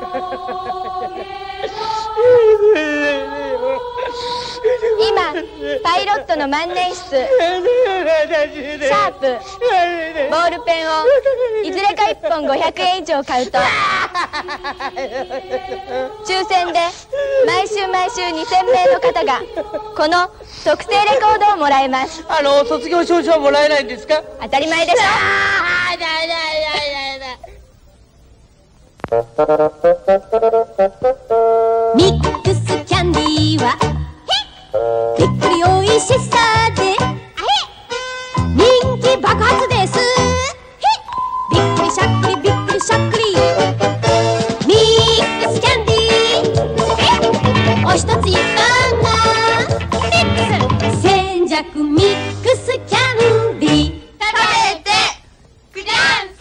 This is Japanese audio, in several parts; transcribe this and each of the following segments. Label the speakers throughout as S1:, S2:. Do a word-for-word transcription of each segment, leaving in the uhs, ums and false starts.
S1: 今パイロットの万年筆、シャープ、ボールペンをいずれかいっぽんごひゃくえん以上買うと抽選で毎週毎週にせんめいの方がこの特製レコードをもらえます。
S2: あの卒業証書はもらえないんですか？
S1: 当たり前でしょ。
S3: ミックスキャンディーはびっくりおいしさで人気爆発です。びっくりしゃっくりびっくりしゃっくりミックスキャンディーお一ついかがミックス千弱ミックスキャンディー食べてください。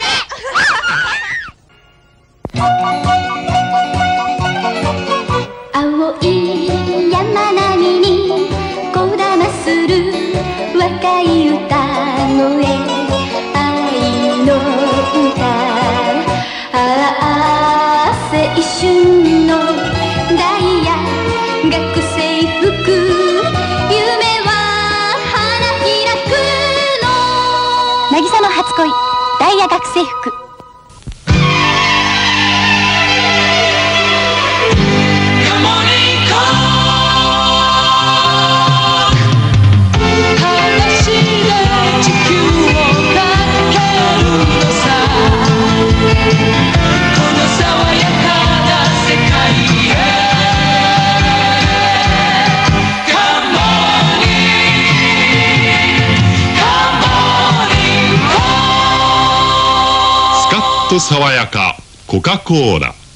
S3: 青い山並みにこだまする若い歌声、愛の歌、ああ青春のダイヤ学生服、夢は花開くの。渚の初恋ダイヤ学生服。
S4: と爽やかコカ・コーラ。